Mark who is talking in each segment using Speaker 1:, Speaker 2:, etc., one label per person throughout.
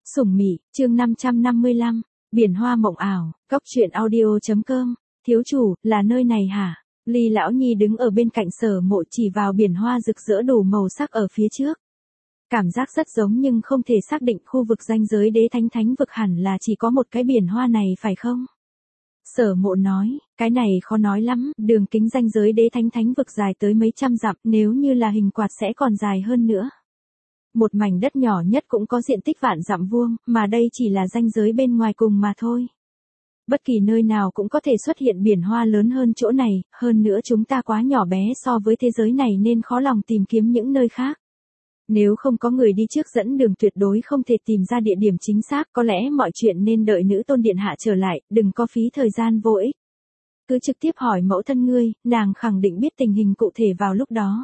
Speaker 1: Sủng Mị, chương 555, Biển Hoa Mộng Ảo, Cóc Truyện Audio.com, thiếu chủ, là nơi này hả? Ly Lão Nhi đứng ở bên cạnh Sở Mộ chỉ vào biển hoa rực rỡ đủ màu sắc ở phía trước. Cảm giác rất giống nhưng không thể xác định khu vực ranh giới đế thánh vực hẳn là chỉ có một cái biển hoa này phải không? Sở Mộ nói, cái này khó nói lắm, đường kính ranh giới đế thánh vực dài tới mấy trăm dặm, nếu như là hình quạt sẽ còn dài hơn nữa. Một mảnh đất nhỏ nhất cũng có diện tích vạn dặm vuông, mà đây chỉ là ranh giới bên ngoài cùng mà thôi. Bất kỳ nơi nào cũng có thể xuất hiện biển hoa lớn hơn chỗ này, hơn nữa chúng ta quá nhỏ bé so với thế giới này nên khó lòng tìm kiếm những nơi khác. Nếu không có người đi trước dẫn đường tuyệt đối không thể tìm ra địa điểm chính xác, có lẽ mọi chuyện nên đợi nữ tôn điện hạ trở lại, đừng có phí thời gian vô ích. Cứ trực tiếp hỏi mẫu thân ngươi, nàng khẳng định biết tình hình cụ thể vào lúc đó.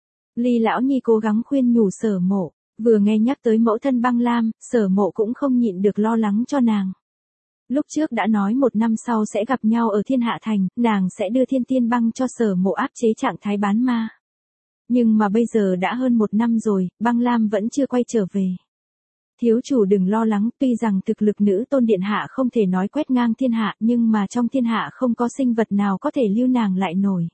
Speaker 1: Ly Lão Nhi cố gắng khuyên nhủ Sở Mộ, vừa nghe nhắc tới mẫu thân Băng Lam, Sở Mộ cũng không nhịn được lo lắng cho nàng. Lúc trước đã nói 1 năm sau sẽ gặp nhau ở Thiên Hạ Thành, nàng sẽ đưa Thiên Tiên Băng cho Sở Mộ áp chế trạng thái bán ma. Nhưng mà bây giờ đã hơn 1 năm rồi, Băng Lam vẫn chưa quay trở về. Thiếu chủ đừng lo lắng, tuy rằng thực lực nữ tôn điện hạ không thể nói quét ngang thiên hạ, nhưng mà trong thiên hạ không có sinh vật nào có thể lưu nàng lại nổi.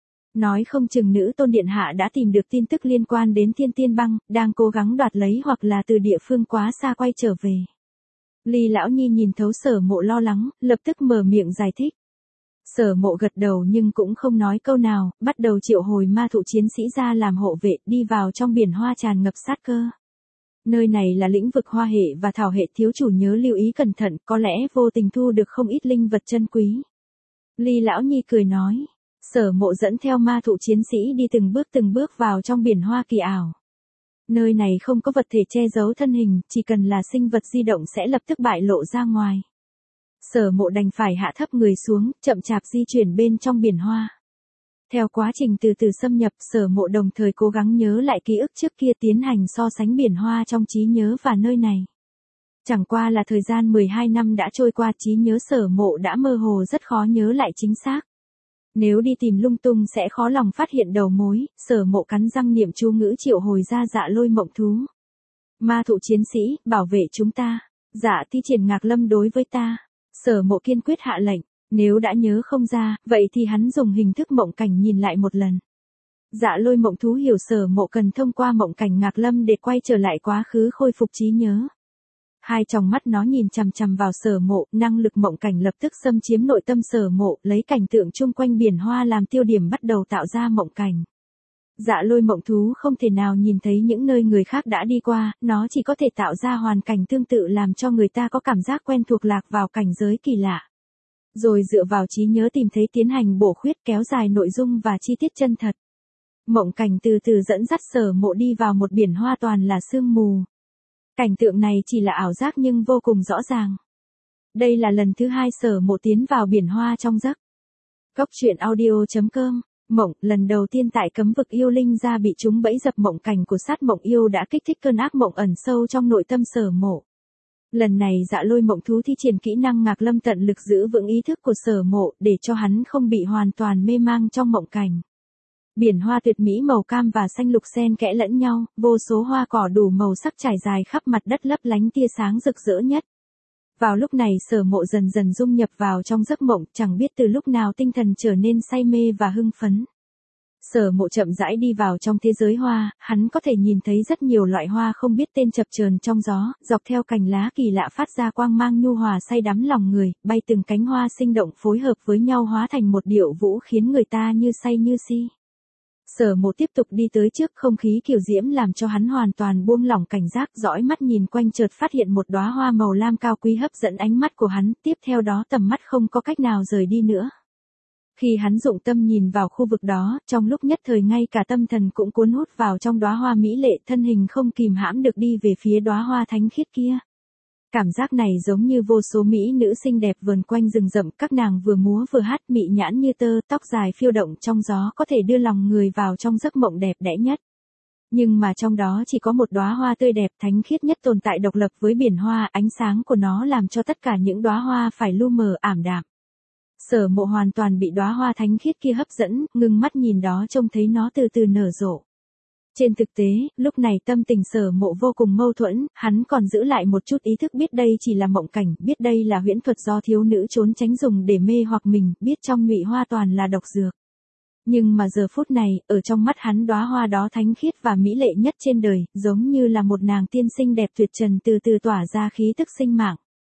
Speaker 1: Nói không chừng nữ tôn điện hạ đã tìm được tin tức liên quan đến Thiên Tiên Băng, đang cố gắng đoạt lấy hoặc là từ địa phương quá xa quay trở về. Ly Lão Nhi nhìn thấu Sở Mộ lo lắng, lập tức mở miệng giải thích. Sở Mộ gật đầu nhưng cũng không nói câu nào, bắt đầu triệu hồi ma thụ chiến sĩ ra làm hộ vệ, đi vào trong biển hoa tràn ngập sát cơ. Nơi này là lĩnh vực hoa hệ và thảo hệ, thiếu chủ nhớ lưu ý cẩn thận, có lẽ vô tình thu được không ít linh vật chân quý. Ly Lão Nhi cười nói. Sở Mộ dẫn theo ma thụ chiến sĩ đi từng bước vào trong biển hoa kỳ ảo. Nơi này không có vật thể che giấu thân hình, chỉ cần là sinh vật di động sẽ lập tức bại lộ ra ngoài. Sở Mộ đành phải hạ thấp người xuống, chậm chạp di chuyển bên trong biển hoa. Theo quá trình từ từ xâm nhập, Sở Mộ đồng thời cố gắng nhớ lại ký ức trước kia, tiến hành so sánh biển hoa trong trí nhớ và nơi này. Chẳng qua là thời gian 12 năm đã trôi qua, trí nhớ Sở Mộ đã mơ hồ, rất khó nhớ lại chính xác. Nếu đi tìm lung tung sẽ khó lòng phát hiện đầu mối. Sở Mộ cắn răng niệm chú ngữ triệu hồi ra Dạ Lôi Mộng Thú. Ma thụ chiến sĩ, bảo vệ chúng ta. Dạ thi triển Ngạc Lâm đối với ta. Sở Mộ kiên quyết hạ lệnh, nếu đã nhớ không ra, vậy thì hắn dùng hình thức mộng cảnh nhìn lại một lần. Dạ Lôi Mộng Thú hiểu Sở Mộ cần thông qua mộng cảnh Ngạc Lâm để quay trở lại quá khứ, khôi phục trí nhớ. Hai tròng mắt nó nhìn chằm chằm vào Sở Mộ, năng lực mộng cảnh lập tức xâm chiếm nội tâm Sở Mộ, lấy cảnh tượng chung quanh biển hoa làm tiêu điểm bắt đầu tạo ra mộng cảnh. Dạ Lôi Mộng Thú không thể nào nhìn thấy những nơi người khác đã đi qua, nó chỉ có thể tạo ra hoàn cảnh tương tự làm cho người ta có cảm giác quen thuộc, lạc vào cảnh giới kỳ lạ. Rồi dựa vào trí nhớ tìm thấy, tiến hành bổ khuyết, kéo dài nội dung và chi tiết chân thật. Mộng cảnh từ từ dẫn dắt Sở Mộ đi vào một biển hoa toàn là sương mù. Cảnh tượng này chỉ là ảo giác nhưng vô cùng rõ ràng. Đây là lần thứ 2 Sở Mộ tiến vào biển hoa trong giấc. Cóc Truyện Audio.com. Mộng, lần đầu tiên tại cấm vực yêu linh ra bị chúng bẫy dập, mộng cảnh của sát mộng yêu đã kích thích cơn ác mộng ẩn sâu trong nội tâm Sở Mộ. Lần này Dạ Lôi Mộng Thú thi triển kỹ năng Ngạc Lâm tận lực giữ vững ý thức của Sở Mộ để cho hắn không bị hoàn toàn mê mang trong mộng cảnh. Biển hoa tuyệt mỹ màu cam và xanh lục xen kẽ lẫn nhau, vô số hoa cỏ đủ màu sắc trải dài khắp mặt đất lấp lánh tia sáng rực rỡ nhất. Vào lúc này Sở Mộ dần dần dung nhập vào trong giấc mộng, chẳng biết từ lúc nào tinh thần trở nên say mê và hưng phấn. Sở Mộ chậm rãi đi vào trong thế giới hoa, hắn có thể nhìn thấy rất nhiều loại hoa không biết tên chập chờn trong gió, dọc theo cành lá kỳ lạ phát ra quang mang nhu hòa say đắm lòng người, bay từng cánh hoa sinh động phối hợp với nhau hóa thành một điệu vũ khiến người ta như say như si. Sở Mộ tiếp tục đi tới trước, không khí kiều diễm làm cho hắn hoàn toàn buông lỏng cảnh giác, dõi mắt nhìn quanh chợt phát hiện một đóa hoa màu lam cao quý hấp dẫn ánh mắt của hắn, tiếp theo đó tầm mắt không có cách nào rời đi nữa. Khi hắn dụng tâm nhìn vào khu vực đó, trong lúc nhất thời ngay cả tâm thần cũng cuốn hút vào trong đóa hoa mỹ lệ, thân hình không kìm hãm được đi về phía đóa hoa thánh khiết kia. Cảm giác này giống như vô số mỹ nữ xinh đẹp vờn quanh rừng rậm, các nàng vừa múa vừa hát, mị nhãn như tơ, tóc dài phiêu động trong gió, có thể đưa lòng người vào trong giấc mộng đẹp đẽ nhất. Nhưng mà trong đó chỉ có một đóa hoa tươi đẹp, thánh khiết nhất tồn tại độc lập với biển hoa, ánh sáng của nó làm cho tất cả những đóa hoa phải lu mờ ảm đạm. Sở Mộ hoàn toàn bị đóa hoa thánh khiết kia hấp dẫn, ngưng mắt nhìn đó, trông thấy nó từ từ nở rộ. Trên thực tế, lúc này tâm tình Sở Mộ vô cùng mâu thuẫn, hắn còn giữ lại một chút ý thức biết đây chỉ là mộng cảnh, biết đây là huyễn thuật do thiếu nữ trốn tránh dùng để mê hoặc mình, biết trong nhụy hoa toàn là độc dược. Nhưng mà giờ phút này, ở trong mắt hắn đóa hoa đó thánh khiết và mỹ lệ nhất trên đời, giống như là một nàng tiên xinh đẹp tuyệt trần từ từ tỏa ra khí tức sinh mạng.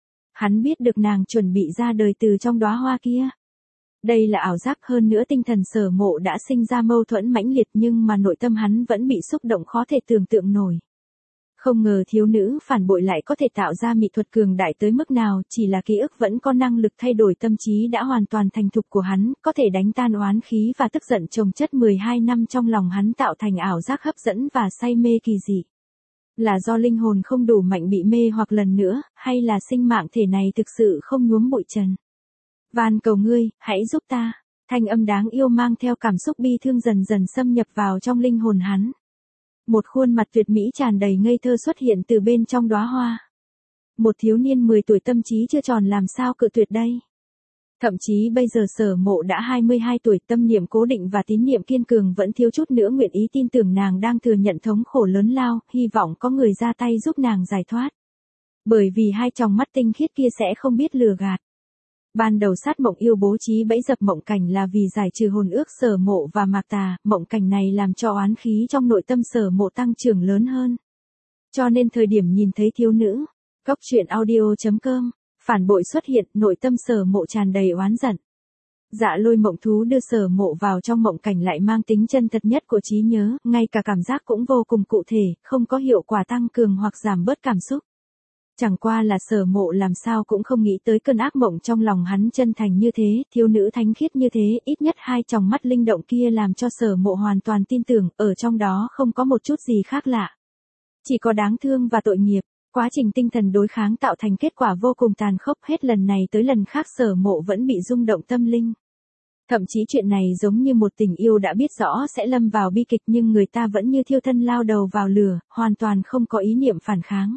Speaker 1: Hắn biết được nàng chuẩn bị ra đời từ trong đóa hoa kia. Đây là ảo giác, hơn nữa tinh thần Sở Mộ đã sinh ra mâu thuẫn mãnh liệt, nhưng mà nội tâm hắn vẫn bị xúc động khó thể tưởng tượng nổi. Không ngờ thiếu nữ phản bội lại có thể tạo ra mỹ thuật cường đại tới mức nào, chỉ là ký ức vẫn có năng lực thay đổi tâm trí đã hoàn toàn thành thục của hắn, có thể đánh tan oán khí và tức giận chồng chất 12 năm trong lòng hắn tạo thành ảo giác hấp dẫn và say mê kỳ dị. Là do linh hồn không đủ mạnh bị mê hoặc lần nữa, hay là sinh mạng thể này thực sự không nhuốm bụi trần? Van cầu ngươi, hãy giúp ta. Thanh âm đáng yêu mang theo cảm xúc bi thương dần dần xâm nhập vào trong linh hồn hắn. Một khuôn mặt tuyệt mỹ tràn đầy ngây thơ xuất hiện từ bên trong đóa hoa. Một thiếu niên 10 tuổi tâm trí chưa tròn làm sao cự tuyệt đây? Thậm chí bây giờ Sở Mộ đã 22 tuổi, tâm niệm cố định và tín niệm kiên cường vẫn thiếu chút nữa nguyện ý tin tưởng nàng đang thừa nhận thống khổ lớn lao, hy vọng có người ra tay giúp nàng giải thoát. Bởi vì hai tròng mắt tinh khiết kia sẽ không biết lừa gạt. Ban đầu Sát Mộng Yêu bố trí bẫy dập mộng cảnh là vì giải trừ hồn ước Sở Mộ và Mạc Tà, mộng cảnh này làm cho oán khí trong nội tâm Sở Mộ tăng trưởng lớn hơn. Cho nên thời điểm nhìn thấy thiếu nữ, Cóc truyện audio.com, phản bội xuất hiện, nội tâm Sở Mộ tràn đầy oán giận. Dạ Lôi mộng thú đưa Sở Mộ vào trong mộng cảnh lại mang tính chân thật nhất của trí nhớ, ngay cả cảm giác cũng vô cùng cụ thể, không có hiệu quả tăng cường hoặc giảm bớt cảm xúc. Chẳng qua là Sở Mộ làm sao cũng không nghĩ tới cơn ác mộng trong lòng hắn chân thành như thế, thiếu nữ thánh khiết như thế, ít nhất hai tròng mắt linh động kia làm cho Sở Mộ hoàn toàn tin tưởng, ở trong đó không có một chút gì khác lạ. Chỉ có đáng thương và tội nghiệp, quá trình tinh thần đối kháng tạo thành kết quả vô cùng tàn khốc, hết lần này tới lần khác Sở Mộ vẫn bị rung động tâm linh. Thậm chí chuyện này giống như một tình yêu đã biết rõ sẽ lâm vào bi kịch nhưng người ta vẫn như thiêu thân lao đầu vào lửa, hoàn toàn không có ý niệm phản kháng.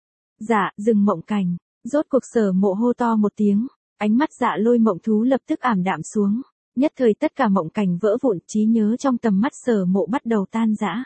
Speaker 1: Dạ, dừng mộng cảnh. Rốt cuộc Sở Mộ hô to một tiếng, ánh mắt Dạ Lôi mộng thú lập tức ảm đạm xuống. Nhất thời tất cả mộng cảnh vỡ vụn, trí nhớ trong tầm mắt Sở Mộ bắt đầu tan rã.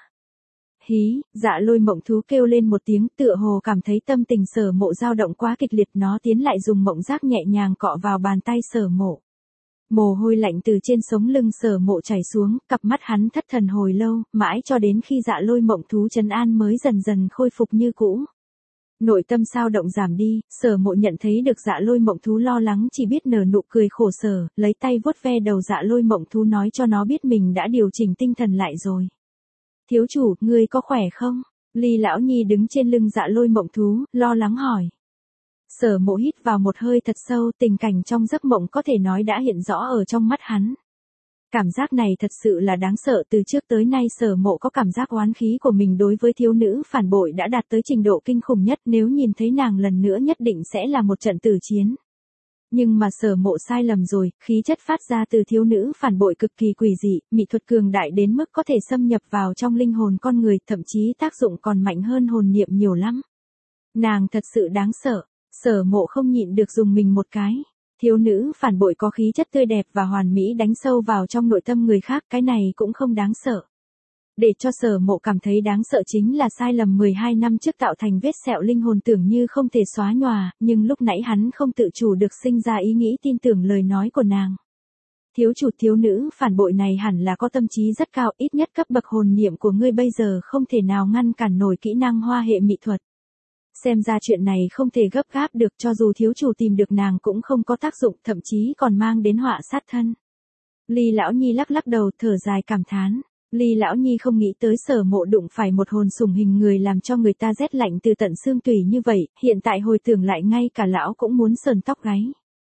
Speaker 1: Hí, Dạ Lôi mộng thú kêu lên một tiếng, tựa hồ cảm thấy tâm tình Sở Mộ dao động quá kịch liệt, nó tiến lại dùng mộng giác nhẹ nhàng cọ vào bàn tay Sở Mộ. Mồ hôi lạnh từ trên sống lưng Sở Mộ chảy xuống, cặp mắt hắn thất thần hồi lâu, mãi cho đến khi Dạ Lôi mộng thú trấn an mới dần dần khôi phục như cũ. Nội tâm sao động giảm đi, Sở Mộ nhận thấy được Dạ Lôi mộng thú lo lắng chỉ biết nở nụ cười khổ sở, lấy tay vuốt ve đầu Dạ Lôi mộng thú nói cho nó biết mình đã điều chỉnh tinh thần lại rồi. Thiếu chủ, ngươi có khỏe không? Ly lão nhi đứng trên lưng Dạ Lôi mộng thú, lo lắng hỏi. Sở Mộ hít vào một hơi thật sâu, tình cảnh trong giấc mộng có thể nói đã hiện rõ ở trong mắt hắn. Cảm giác này thật sự là đáng sợ, từ trước tới nay Sở Mộ có cảm giác oán khí của mình đối với thiếu nữ phản bội đã đạt tới trình độ kinh khủng nhất, nếu nhìn thấy nàng lần nữa nhất định sẽ là một trận tử chiến. Nhưng mà Sở Mộ sai lầm rồi, khí chất phát ra từ thiếu nữ phản bội cực kỳ quỷ dị, mỹ thuật cường đại đến mức có thể xâm nhập vào trong linh hồn con người, thậm chí tác dụng còn mạnh hơn hồn niệm nhiều lắm. Nàng thật sự đáng sợ, Sở Mộ không nhịn được dùng mình một cái. Thiếu nữ phản bội có khí chất tươi đẹp và hoàn mỹ đánh sâu vào trong nội tâm người khác, cái này cũng không đáng sợ. Để cho Sở Mộ cảm thấy đáng sợ chính là sai lầm 12 năm trước tạo thành vết sẹo linh hồn tưởng như không thể xóa nhòa, nhưng lúc nãy hắn không tự chủ được sinh ra ý nghĩ tin tưởng lời nói của nàng. Thiếu chủ, thiếu nữ phản bội này hẳn là có tâm trí rất cao, ít nhất cấp bậc hồn niệm của ngươi bây giờ không thể nào ngăn cản nổi kỹ năng hoa hệ mỹ thuật. Xem ra chuyện này không thể gấp gáp được, cho dù thiếu chủ tìm được nàng cũng không có tác dụng, thậm chí còn mang đến họa sát thân. Ly lão nhi lắc lắc đầu thở dài cảm thán. Ly lão nhi không nghĩ tới Sở Mộ đụng phải một hồn sủng hình người làm cho người ta rét lạnh từ tận xương tủy như vậy, hiện tại hồi tưởng lại ngay cả lão cũng muốn sờn tóc gáy.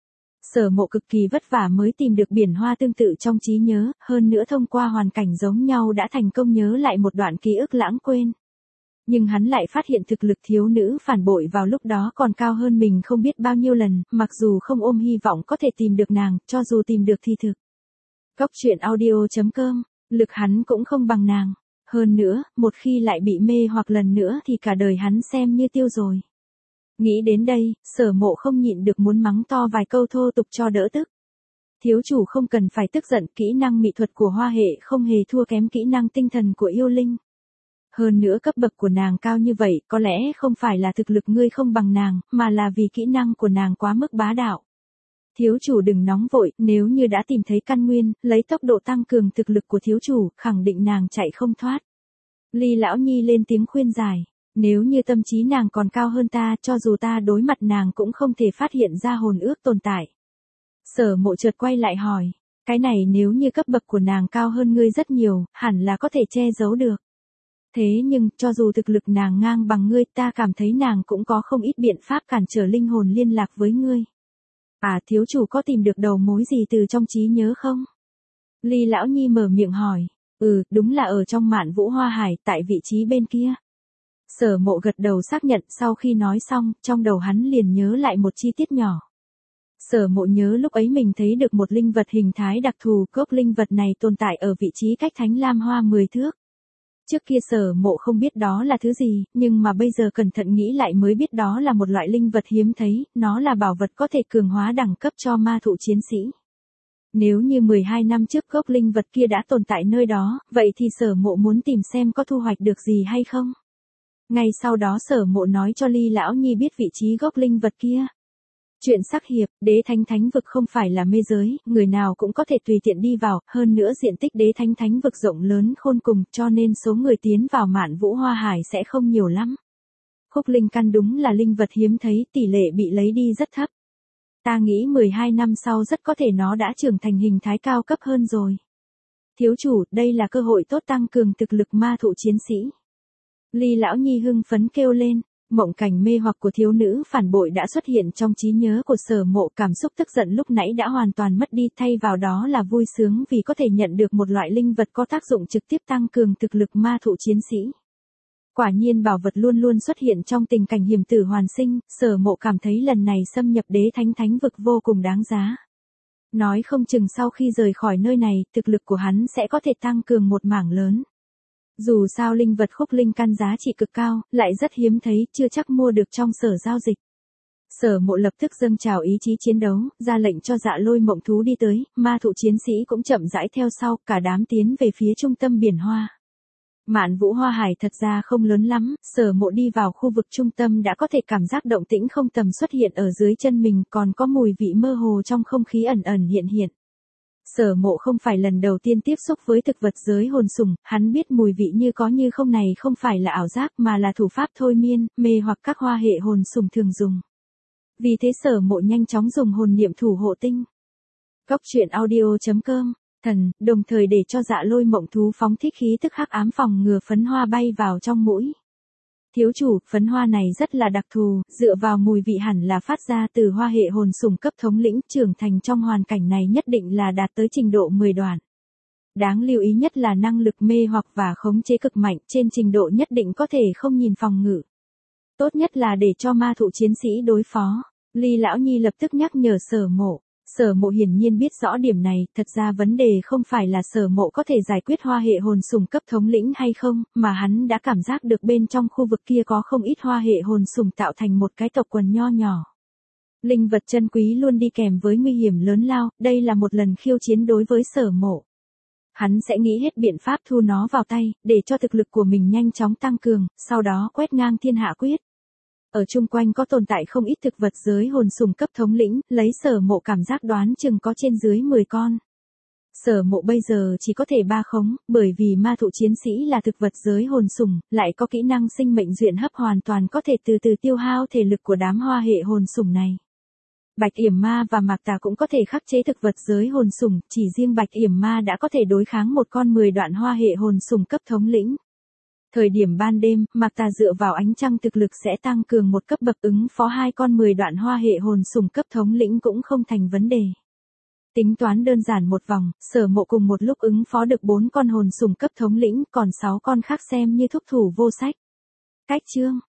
Speaker 1: Sở Mộ cực kỳ vất vả mới tìm được biển hoa tương tự trong trí nhớ, hơn nữa thông qua hoàn cảnh giống nhau đã thành công nhớ lại một đoạn ký ức lãng quên. Nhưng hắn lại phát hiện thực lực thiếu nữ phản bội vào lúc đó còn cao hơn mình không biết bao nhiêu lần, mặc dù không ôm hy vọng có thể tìm được nàng, cho dù tìm được thì thực. Cóc truyện audio.com, lực hắn cũng không bằng nàng. Hơn nữa, một khi lại bị mê hoặc lần nữa thì cả đời hắn xem như tiêu rồi. Nghĩ đến đây, Sở Mộ không nhịn được muốn mắng to vài câu thô tục cho đỡ tức. Thiếu chủ không cần phải tức giận, kỹ năng mỹ thuật của hoa hệ không hề thua kém kỹ năng tinh thần của yêu linh. Hơn nữa cấp bậc của nàng cao như vậy, có lẽ không phải là thực lực ngươi không bằng nàng, mà là vì kỹ năng của nàng quá mức bá đạo. Thiếu chủ đừng nóng vội, nếu như đã tìm thấy căn nguyên, lấy tốc độ tăng cường thực lực của thiếu chủ, khẳng định nàng chạy không thoát. Ly lão nhi lên tiếng khuyên giải, nếu như tâm trí nàng còn cao hơn ta, cho dù ta đối mặt nàng cũng không thể phát hiện ra hồn ước tồn tại. Sở Mộ chợt quay lại hỏi, cái này nếu như cấp bậc của nàng cao hơn ngươi rất nhiều, hẳn là có thể che giấu được. Thế nhưng, cho dù thực lực nàng ngang bằng ngươi, ta cảm thấy nàng cũng có không ít biện pháp cản trở linh hồn liên lạc với ngươi. À, thiếu chủ có tìm được đầu mối gì từ trong trí nhớ không? Ly lão nhi mở miệng hỏi, đúng là ở trong Mạn Vũ Hoa Hải, tại vị trí bên kia. Sở Mộ gật đầu xác nhận, sau khi nói xong, trong đầu hắn liền nhớ lại một chi tiết nhỏ. Sở Mộ nhớ lúc ấy mình thấy được một linh vật hình thái đặc thù, cốc linh vật này tồn tại ở vị trí cách Thánh Lam Hoa 10 thước. Trước kia Sở Mộ không biết đó là thứ gì, nhưng mà bây giờ cẩn thận nghĩ lại mới biết đó là một loại linh vật hiếm thấy, nó là bảo vật có thể cường hóa đẳng cấp cho ma thụ chiến sĩ. Nếu như 12 năm trước gốc linh vật kia đã tồn tại nơi đó, vậy thì Sở Mộ muốn tìm xem có thu hoạch được gì hay không. Ngay sau đó Sở Mộ nói cho Ly lão nhi biết vị trí gốc linh vật kia. Chuyện sắc hiệp, Đế Thánh Thánh vực không phải là mê giới, người nào cũng có thể tùy tiện đi vào, hơn nữa diện tích Đế Thánh Thánh vực rộng lớn khôn cùng, cho nên số người tiến vào Mạn Vũ Hoa Hải sẽ không nhiều lắm. Khúc linh căn đúng là linh vật hiếm thấy, tỷ lệ bị lấy đi rất thấp. Ta nghĩ 12 năm sau rất có thể nó đã trưởng thành hình thái cao cấp hơn rồi. Thiếu chủ, đây là cơ hội tốt tăng cường thực lực ma thụ chiến sĩ. Ly lão nhi hưng phấn kêu lên. Mộng cảnh mê hoặc của thiếu nữ phản bội đã xuất hiện trong trí nhớ của Sở Mộ, cảm xúc tức giận lúc nãy đã hoàn toàn mất đi, thay vào đó là vui sướng vì có thể nhận được một loại linh vật có tác dụng trực tiếp tăng cường thực lực ma thụ chiến sĩ. Quả nhiên bảo vật luôn luôn xuất hiện trong tình cảnh hiểm tử hoàn sinh, Sở Mộ cảm thấy lần này xâm nhập Đế Thánh Thánh vực vô cùng đáng giá. Nói không chừng sau khi rời khỏi nơi này, thực lực của hắn sẽ có thể tăng cường một mảng lớn. Dù sao linh vật khúc linh căn giá trị cực cao, lại rất hiếm thấy, chưa chắc mua được trong sở giao dịch. Sở Mộ lập tức dâng trào ý chí chiến đấu, ra lệnh cho Dạ Lôi mộng thú đi tới, ma thụ chiến sĩ cũng chậm rãi theo sau, cả đám tiến về phía trung tâm biển hoa. Mạn Vũ Hoa Hải thật ra không lớn lắm, Sở Mộ đi vào khu vực trung tâm đã có thể cảm giác động tĩnh không tầm xuất hiện ở dưới chân mình, còn có mùi vị mơ hồ trong không khí ẩn ẩn hiện hiện. Sở Mộ không phải lần đầu tiên tiếp xúc với thực vật giới hồn sủng, hắn biết mùi vị như có như không này không phải là ảo giác mà là thủ pháp thôi miên, mê hoặc các hoa hệ hồn sủng thường dùng. Vì thế Sở Mộ nhanh chóng dùng hồn niệm thủ hộ tinh. Góc truyện audio.com, thần, đồng thời để cho Dạ Lôi mộng thú phóng thích khí tức hắc ám phòng ngừa phấn hoa bay vào trong mũi. Thiếu chủ, phấn hoa này rất là đặc thù, dựa vào mùi vị hẳn là phát ra từ hoa hệ hồn sủng cấp thống lĩnh, trưởng thành trong hoàn cảnh này nhất định là đạt tới trình độ 10 đoạn. Đáng lưu ý nhất là năng lực mê hoặc và khống chế cực mạnh, trên trình độ nhất định có thể không nhìn phòng ngự. Tốt nhất là để cho ma thụ chiến sĩ đối phó. Ly lão nhi lập tức nhắc nhở Sở Mộ. Sở Mộ hiển nhiên biết rõ điểm này, thật ra vấn đề không phải là Sở Mộ có thể giải quyết hoa hệ hồn sủng cấp thống lĩnh hay không, mà hắn đã cảm giác được bên trong khu vực kia có không ít hoa hệ hồn sủng tạo thành một cái tộc quần nho nhỏ. Linh vật chân quý luôn đi kèm với nguy hiểm lớn lao, đây là một lần khiêu chiến đối với Sở Mộ. Hắn sẽ nghĩ hết biện pháp thu nó vào tay, để cho thực lực của mình nhanh chóng tăng cường, sau đó quét ngang thiên hạ quyết. Ở chung quanh có tồn tại không ít thực vật giới hồn sủng cấp thống lĩnh, lấy Sở Mộ cảm giác đoán chừng có trên dưới 10 con. Sở Mộ bây giờ chỉ có thể ba khống, bởi vì ma thụ chiến sĩ là thực vật giới hồn sủng, lại có kỹ năng sinh mệnh duyện hấp hoàn toàn có thể từ từ tiêu hao thể lực của đám hoa hệ hồn sủng này. Bạch Yểm Ma và Mạc Tà cũng có thể khắc chế thực vật giới hồn sủng, chỉ riêng Bạch Yểm Ma đã có thể đối kháng một con 10 đoạn hoa hệ hồn sủng cấp thống lĩnh. Thời điểm ban đêm, Mạc Tà dựa vào ánh trăng thực lực sẽ tăng cường một cấp bậc, ứng phó 2 con 10 đoạn hoa hệ hồn sủng cấp thống lĩnh cũng không thành vấn đề. Tính toán đơn giản một vòng, Sở Mộ cùng một lúc ứng phó được 4 con hồn sủng cấp thống lĩnh, còn 6 con khác xem như thúc thủ vô sách. Cách chương